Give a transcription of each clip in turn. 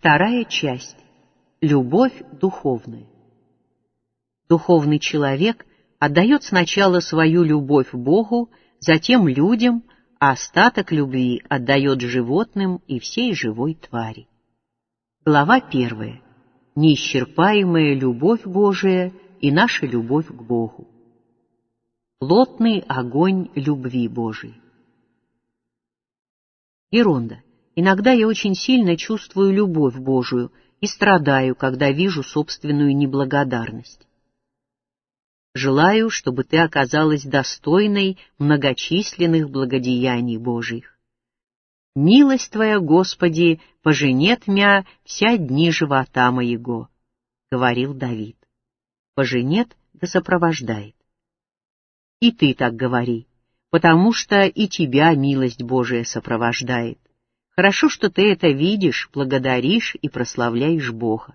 Вторая часть. Любовь духовная. Духовный человек отдает сначала свою любовь Богу, затем людям, а остаток любви отдает животным и всей живой твари. Глава 1. Неисчерпаемая любовь Божия и наша любовь к Богу. Плотный огонь любви Божией. Еронда. Иногда я очень сильно чувствую любовь Божию и страдаю, когда вижу собственную неблагодарность. Желаю, чтобы ты оказалась достойной многочисленных благодеяний Божьих. Милость Твоя, Господи, поженет мя вся дни живота моего, — говорил Давид. Поженет да сопровождает. И ты так говори, потому что и тебя милость Божия сопровождает. Хорошо, что ты это видишь, благодаришь и прославляешь Бога.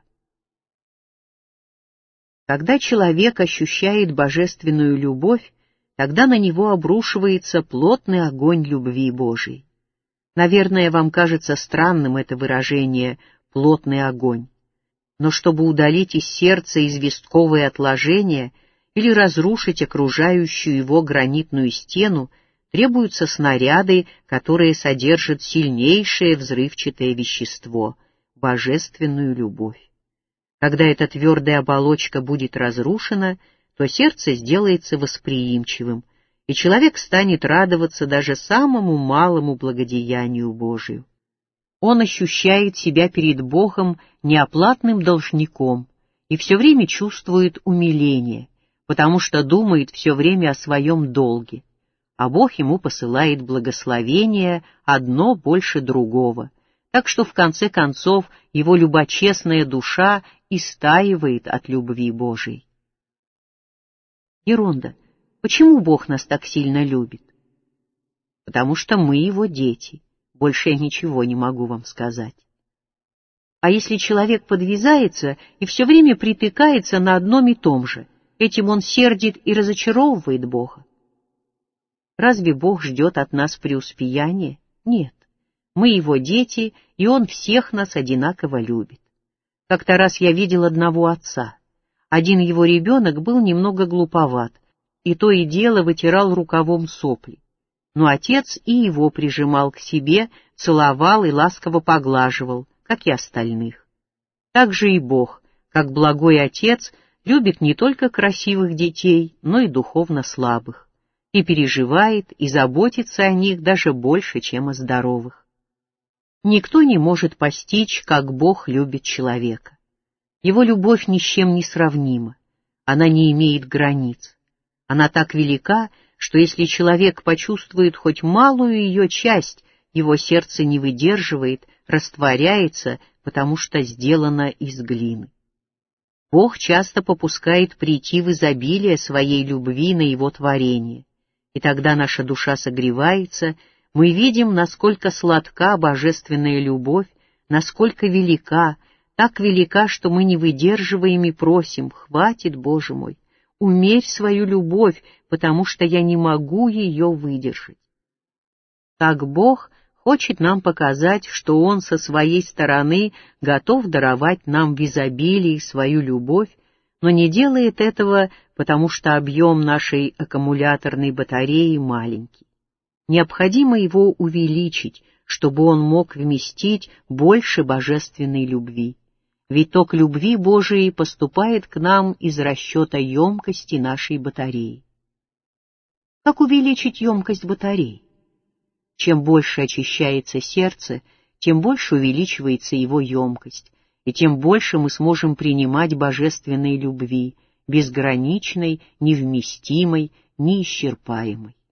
Когда человек ощущает божественную любовь, тогда на него обрушивается плотный огонь любви Божией. Наверное, вам кажется странным это выражение «плотный огонь». Но чтобы удалить из сердца известковые отложения или разрушить окружающую его гранитную стену, требуются снаряды, которые содержат сильнейшее взрывчатое вещество — божественную любовь. Когда эта твердая оболочка будет разрушена, то сердце сделается восприимчивым, и человек станет радоваться даже самому малому благодеянию Божию. Он ощущает себя перед Богом неоплатным должником и все время чувствует умиление, потому что думает все время о своем долге. А Бог ему посылает благословение одно больше другого, так что в конце концов его любочестная душа истаивает от любви Божией. Еронда. Почему Бог нас так сильно любит? Потому что мы его дети. Больше я ничего не могу вам сказать. А если человек подвязается и все время притыкается на одном и том же, этим он сердит и разочаровывает Бога. Разве Бог ждет от нас преуспеяния? Нет. Мы его дети, и он всех нас одинаково любит. Как-то раз я видел одного отца. Один его ребенок был немного глуповат, и то и дело вытирал рукавом сопли. Но отец и его прижимал к себе, целовал и ласково поглаживал, как и остальных. Так же и Бог, как благой отец, любит не только красивых детей, но и духовно слабых, и переживает и заботится о них даже больше, чем о здоровых. Никто не может постичь, как Бог любит человека. Его любовь ни с чем не сравнима, она не имеет границ. Она так велика, что если человек почувствует хоть малую ее часть, его сердце не выдерживает, растворяется, потому что сделано из глины. Бог часто попускает прийти в изобилие своей любви на его творение, и тогда наша душа согревается, мы видим, насколько сладка божественная любовь, насколько велика, так велика, что мы не выдерживаем и просим: «Хватит, Боже мой, умерь свою любовь, потому что я не могу ее выдержать». Так Бог хочет нам показать, что Он со своей стороны готов даровать нам в изобилии свою любовь, но не делает этого, потому что объем нашей аккумуляторной батареи маленький. Необходимо его увеличить, чтобы он мог вместить больше божественной любви. Ведь ток любви Божией поступает к нам из расчета емкости нашей батареи. Как увеличить емкость батареи? Чем больше очищается сердце, тем больше увеличивается его емкость, и тем больше мы сможем принимать божественной любви, безграничной, невместимой, неисчерпаемой.